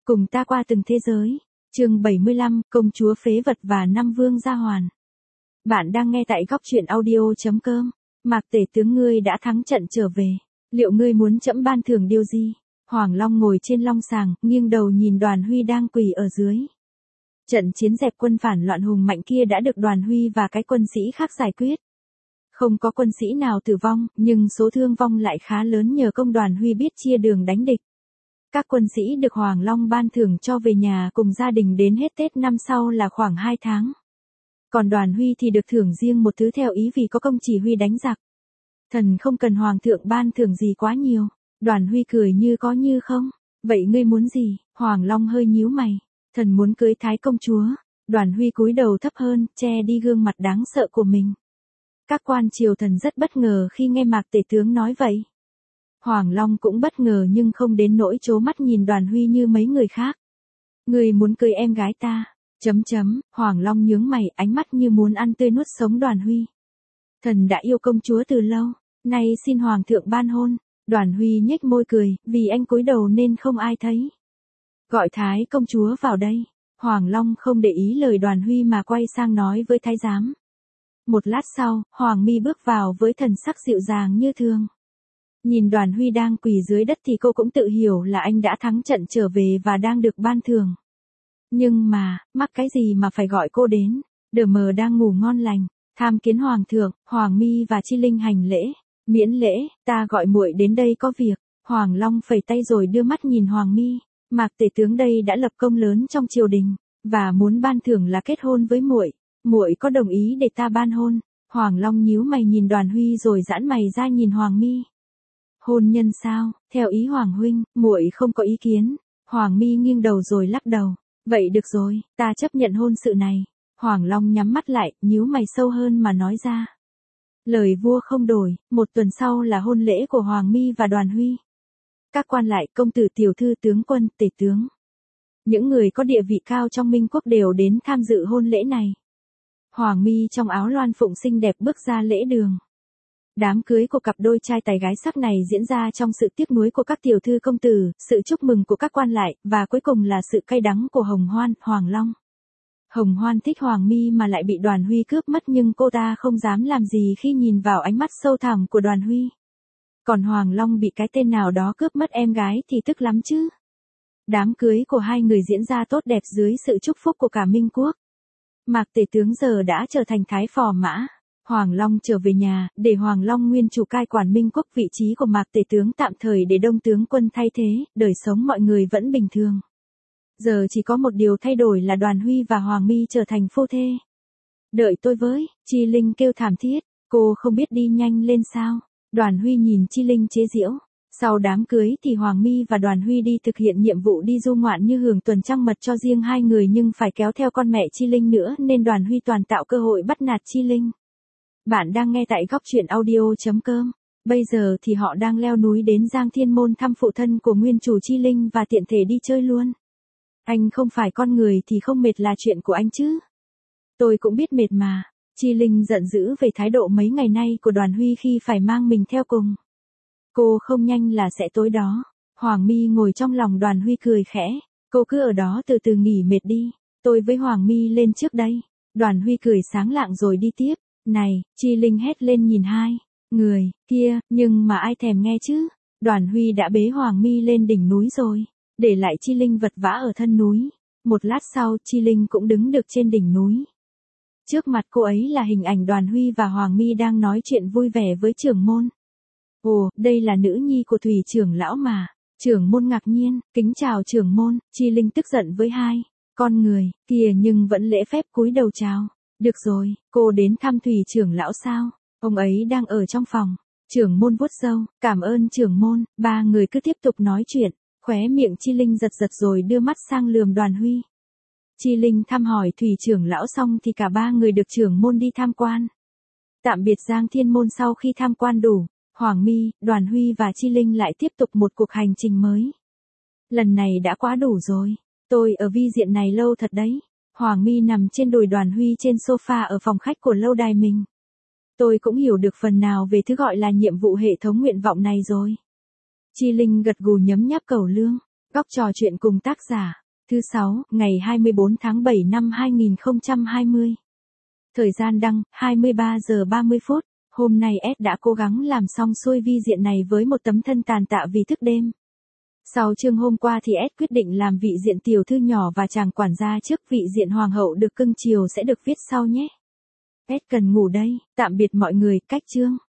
Cùng ta qua từng thế giới. Chương 75, công chúa phế vật và năm vương gia hoàn. Bạn đang nghe tại góc truyện audio.com. Mạc Tể tướng ngươi đã thắng trận trở về. Liệu ngươi muốn trẫm ban thưởng điều gì? Hoàng Long ngồi trên long sàng, nghiêng đầu nhìn Đoàn Huy đang quỳ ở dưới. Trận chiến dẹp quân phản loạn hùng mạnh kia đã được Đoàn Huy và cái quân sĩ khác giải quyết. Không có quân sĩ nào tử vong, nhưng số thương vong lại khá lớn nhờ công Đoàn Huy biết chia đường đánh địch. Các quân sĩ được Hoàng Long ban thưởng cho về nhà cùng gia đình đến hết Tết năm sau là khoảng 2 tháng. Còn Đoàn Huy thì được thưởng riêng một thứ theo ý vì có công chỉ huy đánh giặc. Thần không cần Hoàng thượng ban thưởng gì quá nhiều. Đoàn Huy cười như có như không. Vậy ngươi muốn gì? Hoàng Long hơi nhíu mày. Thần muốn cưới Thái công chúa. Đoàn Huy cúi đầu thấp hơn, che đi gương mặt đáng sợ của mình. Các quan triều thần rất bất ngờ khi nghe Mạc Tể tướng nói vậy. Hoàng Long cũng bất ngờ nhưng không đến nỗi trố mắt nhìn Đoàn Huy như mấy người khác. Người muốn cưới em gái ta. Hoàng Long nhướng mày, ánh mắt như muốn ăn tươi nuốt sống Đoàn Huy. Thần đã yêu công chúa từ lâu, nay xin Hoàng thượng ban hôn. Đoàn Huy nhếch môi cười, vì anh cúi đầu nên không ai thấy. Gọi Thái công chúa vào đây. Hoàng Long không để ý lời Đoàn Huy mà quay sang nói với thái giám. Một lát sau, Hoàng Mi bước vào với thần sắc dịu dàng như thường. Nhìn Đoàn Huy đang quỳ dưới đất thì cô cũng tự hiểu là anh đã thắng trận trở về và đang được ban thưởng. Nhưng mà, mắc cái gì mà phải gọi cô đến? Đờ mờ đang ngủ ngon lành, tham kiến Hoàng thượng. Hoàng Mi và Chi Linh hành lễ. Miễn lễ, ta gọi muội đến đây có việc. Hoàng Long phẩy tay rồi đưa mắt nhìn Hoàng Mi. Mạc Tể tướng đây đã lập công lớn trong triều đình, và muốn ban thưởng là kết hôn với muội. Muội có đồng ý để ta ban hôn? Hoàng Long nhíu mày nhìn Đoàn Huy rồi giãn mày ra nhìn Hoàng Mi. Hôn nhân sao? Theo ý Hoàng huynh, muội không có ý kiến. Hoàng Mi nghiêng đầu rồi lắc đầu. Vậy được rồi, ta chấp nhận hôn sự này. Hoàng Long nhắm mắt lại, nhíu mày sâu hơn mà nói ra. Lời vua không đổi, một tuần sau là hôn lễ của Hoàng Mi và Đoàn Huy. Các quan lại, công tử tiểu thư tướng quân, tể tướng. Những người có địa vị cao trong Minh quốc đều đến tham dự hôn lễ này. Hoàng Mi trong áo loan phụng xinh đẹp bước ra lễ đường. Đám cưới của cặp đôi trai tài gái sắc này diễn ra trong sự tiếc nuối của các tiểu thư công tử, sự chúc mừng của các quan lại, và cuối cùng là sự cay đắng của Hồng Hoan, Hoàng Long. Hồng Hoan thích Hoàng Mi mà lại bị Đoàn Huy cướp mất nhưng cô ta không dám làm gì khi nhìn vào ánh mắt sâu thẳm của Đoàn Huy. Còn Hoàng Long bị cái tên nào đó cướp mất em gái thì tức lắm chứ. Đám cưới của hai người diễn ra tốt đẹp dưới sự chúc phúc của cả Minh quốc. Mạc Tể tướng giờ đã trở thành thái phò mã. Hoàng Long trở về nhà, để Hoàng Long nguyên chủ cai quản Minh quốc, vị trí của Mạc Tể tướng tạm thời để Đông tướng quân thay thế, đời sống mọi người vẫn bình thường. Giờ chỉ có một điều thay đổi là Đoàn Huy và Hoàng Mi trở thành phu thê. Đợi tôi với, Chi Linh kêu thảm thiết, cô không biết đi nhanh lên sao? Đoàn Huy nhìn Chi Linh chế giễu. Sau đám cưới thì Hoàng Mi và Đoàn Huy đi thực hiện nhiệm vụ đi du ngoạn như hưởng tuần trăng mật cho riêng hai người nhưng phải kéo theo con mẹ Chi Linh nữa nên Đoàn Huy toàn tạo cơ hội bắt nạt Chi Linh. Bạn đang nghe tại góc truyện audio.com. Bây giờ thì họ đang leo núi đến Giang Thiên Môn thăm phụ thân của nguyên chủ Chi Linh và tiện thể đi chơi luôn. Anh không phải con người thì không mệt là chuyện của anh chứ. Tôi cũng biết mệt mà. Chi Linh giận dữ về thái độ mấy ngày nay của Đoàn Huy khi phải mang mình theo cùng. Cô không nhanh là sẽ tối đó. Hoàng Mi ngồi trong lòng Đoàn Huy cười khẽ. Cô cứ ở đó từ từ nghỉ mệt đi. Tôi với Hoàng Mi lên trước đây. Đoàn Huy cười sáng lạng rồi đi tiếp. Này, Chi Linh hét lên nhìn hai người kia, nhưng mà ai thèm nghe chứ. Đoàn Huy đã bế Hoàng Mi lên đỉnh núi rồi, để lại Chi Linh vật vã ở thân núi. Một lát sau Chi Linh cũng đứng được trên đỉnh núi. Trước mặt cô ấy là hình ảnh Đoàn Huy và Hoàng Mi đang nói chuyện vui vẻ với trưởng môn. Ồ, đây là nữ nhi của Thủy trưởng lão mà. Trưởng môn ngạc nhiên, kính chào trưởng môn. Chi Linh tức giận với hai con người kia nhưng vẫn lễ phép cúi đầu chào. Được rồi, cô đến thăm Thủy trưởng lão sao? Ông ấy đang ở trong phòng. Trưởng môn vuốt râu, cảm ơn trưởng môn. Ba người cứ tiếp tục nói chuyện. Khóe miệng Chi Linh giật giật rồi đưa mắt sang lườm Đoàn Huy. Chi Linh thăm hỏi Thủy trưởng lão xong thì cả ba người được trưởng môn đi tham quan. Tạm biệt Giang Thiên Môn sau khi tham quan đủ, Hoàng Mi, Đoàn Huy và Chi Linh lại tiếp tục một cuộc hành trình mới. Lần này đã quá đủ rồi. Tôi ở vi diện này lâu thật đấy. Hoàng Mi nằm trên đùi Đoàn Huy trên sofa ở phòng khách của lâu đài mình. Tôi cũng hiểu được phần nào về thứ gọi là nhiệm vụ hệ thống nguyện vọng này rồi. Chi Linh gật gù nhấm nháp cẩu lương. Góc trò chuyện cùng tác giả. Thứ 6, ngày 24 tháng 7 năm 2020. Thời gian đăng, 23 giờ 30 phút. Hôm nay S đã cố gắng làm xong xuôi vi diện này với một tấm thân tàn tạ vì thức đêm. Sau chương hôm qua thì S quyết định làm vị diện tiểu thư nhỏ và chàng quản gia trước, vị diện hoàng hậu được cưng chiều sẽ được viết sau nhé. S cần ngủ đây, tạm biệt mọi người, cách chương.